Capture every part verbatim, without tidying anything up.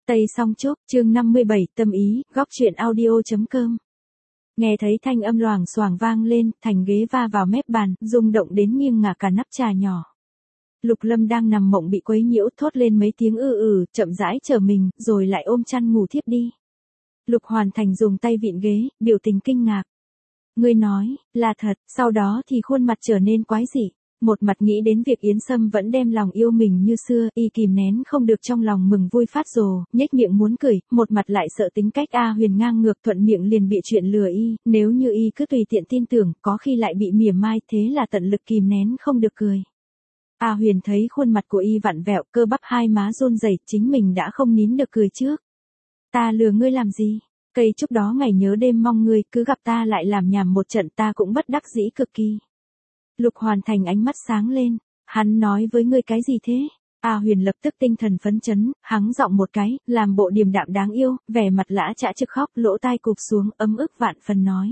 Tây Song Trúc, chương năm mươi bảy, tâm ý, góc truyện audio.com. Nghe thấy thanh âm loảng xoảng vang lên, thành ghế va vào mép bàn, rung động đến nghiêng ngả cả nắp trà nhỏ. Lục Lâm đang nằm mộng bị quấy nhiễu, thốt lên mấy tiếng ư ừ, chậm rãi trở mình, rồi lại ôm chăn ngủ thiếp đi. Lục Hoàn Thành dùng tay vịn ghế, biểu tình kinh ngạc. Ngươi nói, là thật, sau đó thì khuôn mặt trở nên quái dị. Một mặt nghĩ đến việc Yến Sâm vẫn đem lòng yêu mình như xưa, y kìm nén không được trong lòng mừng vui phát rồ, nhếch miệng muốn cười, một mặt lại sợ tính cách A Huyền ngang ngược thuận miệng liền bị chuyện lừa y, nếu như y cứ tùy tiện tin tưởng, có khi lại bị mỉa mai, thế là tận lực kìm nén không được cười. A Huyền thấy khuôn mặt của y vặn vẹo, cơ bắp hai má run rẩy, chính mình đã không nín được cười trước. Ta lừa ngươi làm gì? Cây trúc đó ngày nhớ đêm mong ngươi, cứ gặp ta lại làm nhảm một trận, ta cũng bất đắc dĩ cực kỳ. Lục Hoàn Thành ánh mắt sáng lên, hắn nói với ngươi cái gì thế? A Huyền lập tức tinh thần phấn chấn, hắng giọng một cái, làm bộ điềm đạm đáng yêu, vẻ mặt lã chã trực khóc, lỗ tai cụp xuống, ấm ức vạn phần nói.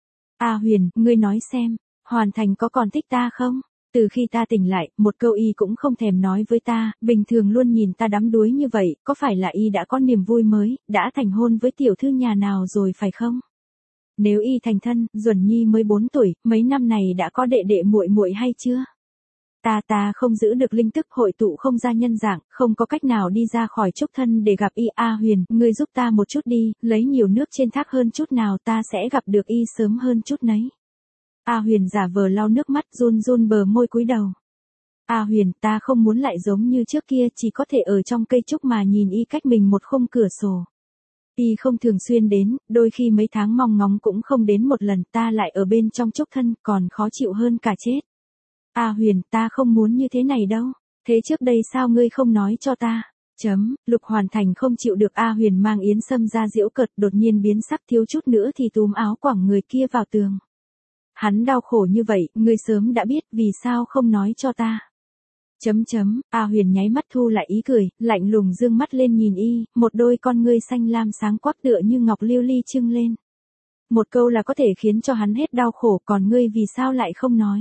A Huyền, ngươi nói xem, Hoàn Thành có còn thích ta không? Từ khi ta tỉnh lại, một câu y cũng không thèm nói với ta, bình thường luôn nhìn ta đắm đuối như vậy, có phải là y đã có niềm vui mới, đã thành hôn với tiểu thư nhà nào rồi phải không? Nếu y thành thân, Duẩn Nhi mới bốn tuổi, mấy năm này đã có đệ đệ muội muội hay chưa? Ta ta không giữ được linh tức hội tụ không ra nhân dạng, không có cách nào đi ra khỏi trúc thân để gặp y. A Huyền, ngươi giúp ta một chút đi, lấy nhiều nước trên thác hơn chút nào ta sẽ gặp được y sớm hơn chút nấy. A Huyền giả vờ lau nước mắt, run run bờ môi cúi đầu. A Huyền, ta không muốn lại giống như trước kia, chỉ có thể ở trong cây trúc mà nhìn y cách mình một khung cửa sổ. Y không thường xuyên đến, đôi khi mấy tháng mong ngóng cũng không đến một lần, ta lại ở bên trong trúc thân, còn khó chịu hơn cả chết. A Huyền, ta không muốn như thế này đâu, thế trước đây sao ngươi không nói cho ta? Chấm, Lục Hoàn Thành không chịu được A Huyền mang Yến Sâm ra giễu cợt, đột nhiên biến sắc, thiếu chút nữa thì túm áo quẳng người kia vào tường. Hắn đau khổ như vậy, ngươi sớm đã biết, vì sao không nói cho ta? Chấm chấm, A Huyền nháy mắt thu lại ý cười, lạnh lùng dương mắt lên nhìn y, một đôi con ngươi xanh lam sáng quắc tựa như ngọc lưu ly trưng lên. Một câu là có thể khiến cho hắn hết đau khổ, còn ngươi vì sao lại không nói?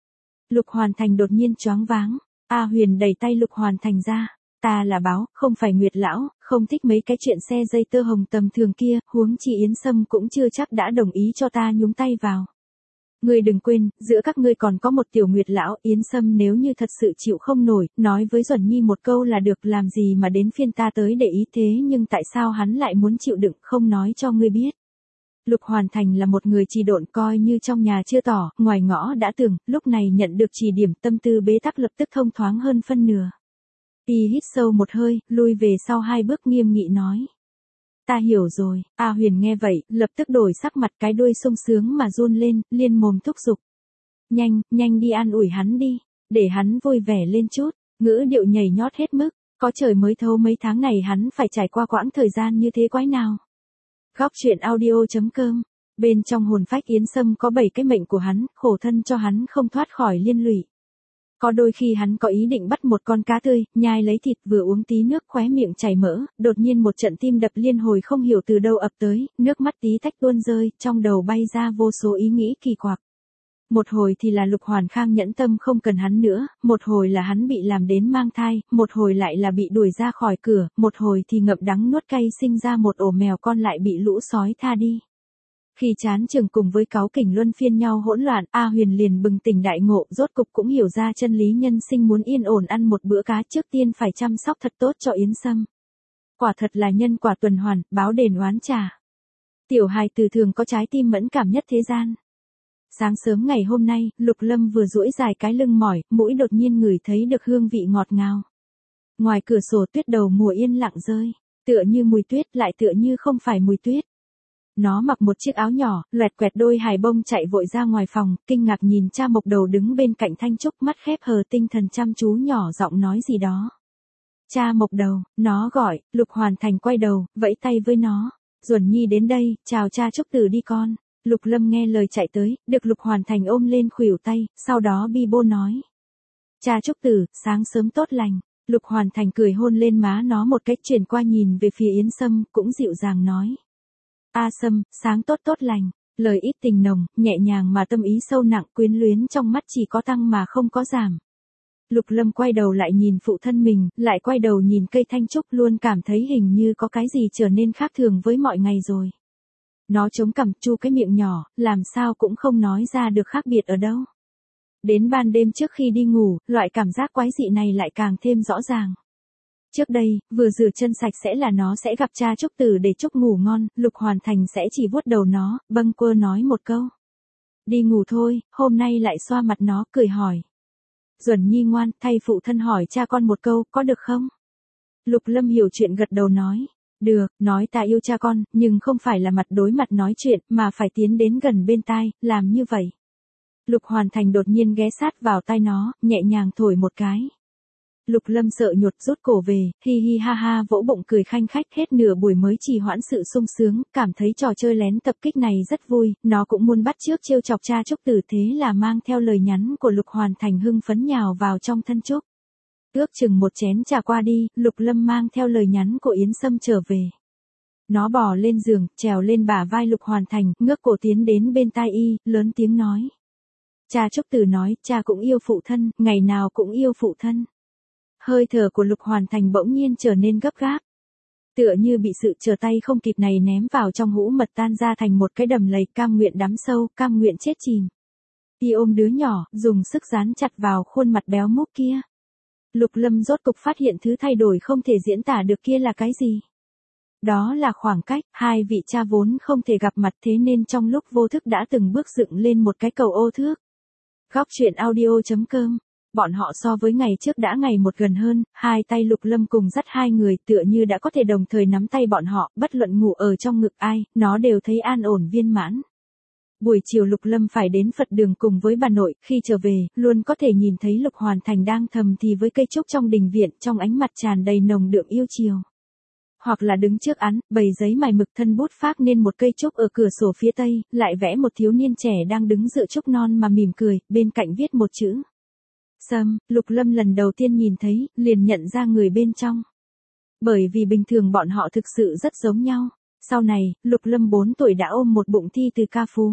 Lục Hoàn Thành đột nhiên choáng váng, A Huyền đẩy tay Lục Hoàn Thành ra, ta là báo, không phải Nguyệt lão, không thích mấy cái chuyện xe dây tơ hồng tầm thường kia, huống chi Yến Sâm cũng chưa chắc đã đồng ý cho ta nhúng tay vào. Ngươi đừng quên, giữa các ngươi còn có một tiểu Nguyệt lão, Yến Sâm nếu như thật sự chịu không nổi, nói với Duẩn Nhi một câu là được, làm gì mà đến phiên ta tới để ý thế, nhưng tại sao hắn lại muốn chịu đựng, không nói cho ngươi biết. Lục Hoàn Thành là một người trì độn, coi như trong nhà chưa tỏ, ngoài ngõ đã tường, lúc này nhận được chỉ điểm, tâm tư bế tắc lập tức thông thoáng hơn phân nửa. Y hít sâu một hơi, lui về sau hai bước nghiêm nghị nói. Ta hiểu rồi. A Huyền nghe vậy, lập tức đổi sắc mặt, cái đuôi sung sướng mà run lên, liên mồm thúc giục. Nhanh, nhanh đi an ủi hắn đi, để hắn vui vẻ lên chút, ngữ điệu nhảy nhót hết mức, có trời mới thấu mấy tháng này hắn phải trải qua quãng thời gian như thế quái nào. Góc truyện audio.com, bên trong hồn phách Yến Sâm có bảy cái mệnh của hắn, khổ thân cho hắn không thoát khỏi liên lụy. Có đôi khi hắn có ý định bắt một con cá tươi, nhai lấy thịt, vừa uống tí nước khóe miệng chảy mỡ, đột nhiên một trận tim đập liên hồi không hiểu từ đâu ập tới, nước mắt tí tách tuôn rơi, trong đầu bay ra vô số ý nghĩ kỳ quặc. Một hồi thì là Lục Hoàn Khang nhẫn tâm không cần hắn nữa, một hồi là hắn bị làm đến mang thai, một hồi lại là bị đuổi ra khỏi cửa, một hồi thì ngậm đắng nuốt cay sinh ra một ổ mèo con lại bị lũ sói tha đi. Khi chán chừng cùng với cáu kỉnh luân phiên nhau hỗn loạn, A Huyền liền bừng tỉnh đại ngộ, rốt cục cũng hiểu ra chân lý nhân sinh, muốn yên ổn ăn một bữa cá trước tiên phải chăm sóc thật tốt cho Yến Sâm. Quả thật là nhân quả tuần hoàn, báo đền oán trả. Tiểu hài tử thường có trái tim mẫn cảm nhất thế gian. Sáng sớm ngày hôm nay, Lục Lâm vừa duỗi dài cái lưng mỏi, mũi đột nhiên ngửi thấy được hương vị ngọt ngào. Ngoài cửa sổ tuyết đầu mùa yên lặng rơi, tựa như mùi tuyết lại tựa như không phải mùi tuyết. Nó mặc một chiếc áo nhỏ, loẹt quẹt đôi hài bông chạy vội ra ngoài phòng, kinh ngạc nhìn cha Mộc Đầu đứng bên cạnh Thanh Trúc, mắt khép hờ tinh thần chăm chú nhỏ giọng nói gì đó. Cha Mộc Đầu, nó gọi. Lục Hoàn Thành quay đầu, vẫy tay với nó. Duẩn Nhi đến đây, chào cha Trúc Tử đi con. Lục Lâm nghe lời chạy tới, được Lục Hoàn Thành ôm lên khuỷu tay, sau đó bi bô nói. Cha Trúc Tử, sáng sớm tốt lành. Lục Hoàn Thành cười hôn lên má nó một cách, chuyển qua nhìn về phía Yến Sâm, cũng dịu dàng nói. A Sâm, sáng tốt tốt lành, lời ít tình nồng, nhẹ nhàng mà tâm ý sâu nặng, quyến luyến trong mắt chỉ có tăng mà không có giảm. Lục Lâm quay đầu lại nhìn phụ thân mình, lại quay đầu nhìn cây thanh trúc, luôn cảm thấy hình như có cái gì trở nên khác thường với mọi ngày rồi. Nó chống cằm, chu cái miệng nhỏ, làm sao cũng không nói ra được khác biệt ở đâu. Đến ban đêm trước khi đi ngủ, loại cảm giác quái dị này lại càng thêm rõ ràng. Trước đây, vừa rửa chân sạch sẽ là nó sẽ gặp cha Trúc Tử để Trúc ngủ ngon, Lục Hoàn Thành sẽ chỉ vuốt đầu nó, bâng quơ nói một câu. Đi ngủ thôi, hôm nay lại xoa mặt nó, cười hỏi. Duẩn Nhi ngoan, thay phụ thân hỏi cha con một câu, có được không? Lục Lâm hiểu chuyện gật đầu nói. Được, nói ta yêu cha con, nhưng không phải là mặt đối mặt nói chuyện, mà phải tiến đến gần bên tai, làm như vậy. Lục Hoàn Thành đột nhiên ghé sát vào tai nó, nhẹ nhàng thổi một cái. Lục Lâm sợ nhột rút cổ về, hi hi ha ha vỗ bụng cười khanh khách, hết nửa buổi mới trì hoãn sự sung sướng, cảm thấy trò chơi lén tập kích này rất vui, nó cũng muốn bắt chước trêu chọc cha Trúc Tử, thế là mang theo lời nhắn của Lục Hoàn Thành hưng phấn nhào vào trong thân Trúc. Ước chừng một chén trà qua đi, Lục Lâm mang theo lời nhắn của Yến Sâm trở về. Nó bò lên giường, trèo lên bả vai Lục Hoàn Thành, ngước cổ tiến đến bên tai y, lớn tiếng nói. Cha Trúc Tử nói, cha cũng yêu phụ thân, ngày nào cũng yêu phụ thân. Hơi thở của Lục Hoàn Thành bỗng nhiên trở nên gấp gáp. Tựa như bị sự trở tay không kịp này ném vào trong hũ mật tan ra thành một cái đầm lầy, cam nguyện đắm sâu, cam nguyện chết chìm. Y ôm đứa nhỏ, dùng sức dán chặt vào khuôn mặt béo múp kia. Lục Lâm rốt cục phát hiện thứ thay đổi không thể diễn tả được kia là cái gì. Đó là khoảng cách, hai vị cha vốn không thể gặp mặt, thế nên trong lúc vô thức đã từng bước dựng lên một cái cầu ô thước. Góc truyện audio chấm com. Bọn họ so với ngày trước đã ngày một gần hơn, hai tay Lục Lâm cùng dắt hai người, tựa như đã có thể đồng thời nắm tay bọn họ, bất luận ngủ ở trong ngực ai, nó đều thấy an ổn viên mãn. Buổi chiều Lục Lâm phải đến Phật đường cùng với bà nội, khi trở về, luôn có thể nhìn thấy Lục Hoàn Thành đang thầm thì với cây trúc trong đình viện, trong ánh mặt tràn đầy nồng đượm yêu chiều. Hoặc là đứng trước án, bầy giấy mài mực, thân bút phác nên một cây trúc ở cửa sổ phía tây, lại vẽ một thiếu niên trẻ đang đứng dựa trúc non mà mỉm cười, bên cạnh viết một chữ. Sâm. Lục Lâm lần đầu tiên nhìn thấy, liền nhận ra người bên trong. Bởi vì bình thường bọn họ thực sự rất giống nhau. Sau này, Lục Lâm bốn tuổi đã ôm một bụng thi từ ca phú.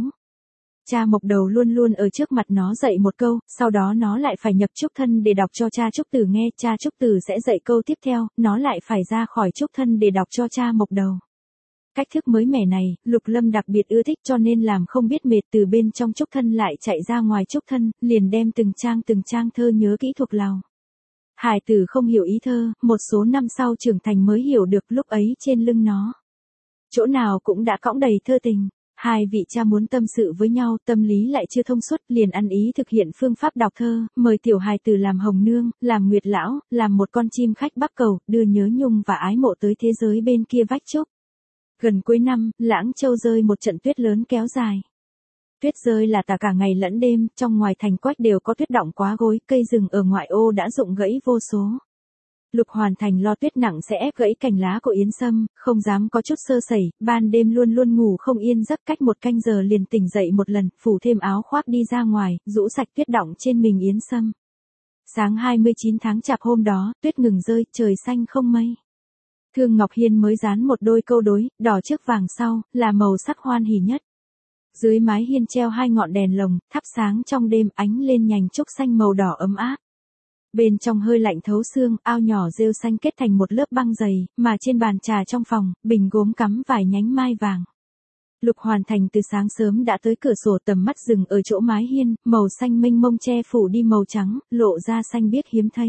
Cha Mộc Đầu luôn luôn ở trước mặt nó dạy một câu, sau đó nó lại phải nhập trúc thân để đọc cho cha Trúc Tử nghe, cha Trúc Tử sẽ dạy câu tiếp theo, nó lại phải ra khỏi trúc thân để đọc cho cha Mộc Đầu. Cách thức mới mẻ này, Lục Lâm đặc biệt ưa thích, cho nên làm không biết mệt, từ bên trong trúc thân lại chạy ra ngoài trúc thân, liền đem từng trang từng trang thơ nhớ kỹ thuộc lòng. Hải tử không hiểu ý thơ, một số năm sau trưởng thành mới hiểu được, lúc ấy trên lưng nó. Chỗ nào cũng đã cõng đầy thơ tình. Hai vị cha muốn tâm sự với nhau, tâm lý lại chưa thông suốt, liền ăn ý thực hiện phương pháp đọc thơ, mời tiểu hài tử làm hồng nương, làm nguyệt lão, làm một con chim khách bắc cầu, đưa nhớ nhung và ái mộ tới thế giới bên kia vách trúc. Gần cuối năm, Lãng Châu rơi một trận tuyết lớn kéo dài. Tuyết rơi là cả cả ngày lẫn đêm, trong ngoài thành quách đều có tuyết đọng quá gối, cây rừng ở ngoại ô đã rụng gãy vô số. Lục Hoàn Thành lo tuyết nặng sẽ ép gãy cành lá của Yến Sâm, không dám có chút sơ sẩy, ban đêm luôn luôn ngủ không yên giấc, cách một canh giờ liền tỉnh dậy một lần, phủ thêm áo khoác đi ra ngoài, rũ sạch tuyết đọng trên mình Yến Sâm. Sáng hai mươi chín tháng Chạp hôm đó, tuyết ngừng rơi, trời xanh không mây. Thương Ngọc Hiên mới dán một đôi câu đối, đỏ trước vàng sau, là màu sắc hoan hỉ nhất. Dưới mái hiên treo hai ngọn đèn lồng, thắp sáng trong đêm, ánh lên nhành trúc xanh màu đỏ ấm áp. Bên trong hơi lạnh thấu xương, ao nhỏ rêu xanh kết thành một lớp băng dày, mà trên bàn trà trong phòng, bình gốm cắm vài nhánh mai vàng. Lục Hoàn Thành từ sáng sớm đã tới cửa sổ, tầm mắt dừng ở chỗ mái hiên, màu xanh mênh mông che phủ đi màu trắng, lộ ra xanh biếc hiếm thấy.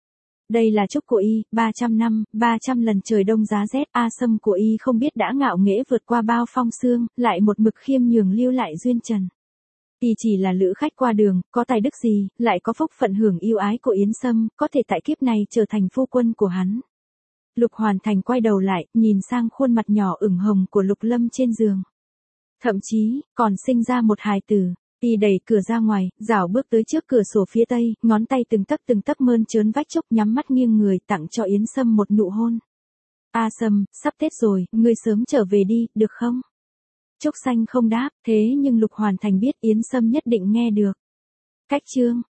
Đây là trúc của y, ba trăm năm, ba trăm lần trời đông giá rét, A Sâm của y không biết đã ngạo nghễ vượt qua bao phong sương, lại một mực khiêm nhường lưu lại duyên trần. Y chỉ là lữ khách qua đường, có tài đức gì, lại có phúc phận hưởng yêu ái của Yến Sâm, có thể tại kiếp này trở thành phu quân của hắn. Lục Hoàn Thành quay đầu lại, nhìn sang khuôn mặt nhỏ ửng hồng của Lục Lâm trên giường. Thậm chí, còn sinh ra một hài tử. Y đẩy cửa ra ngoài, rảo bước tới trước cửa sổ phía tây, ngón tay từng tấc từng tấc mơn trớn vách trúc, nhắm mắt nghiêng người tặng cho Yến Sâm một nụ hôn. A Sâm, sắp Tết rồi, ngươi sớm trở về đi, được không? Trúc xanh không đáp, thế nhưng Lục Hoàn Thành biết Yến Sâm nhất định nghe được. Cách chương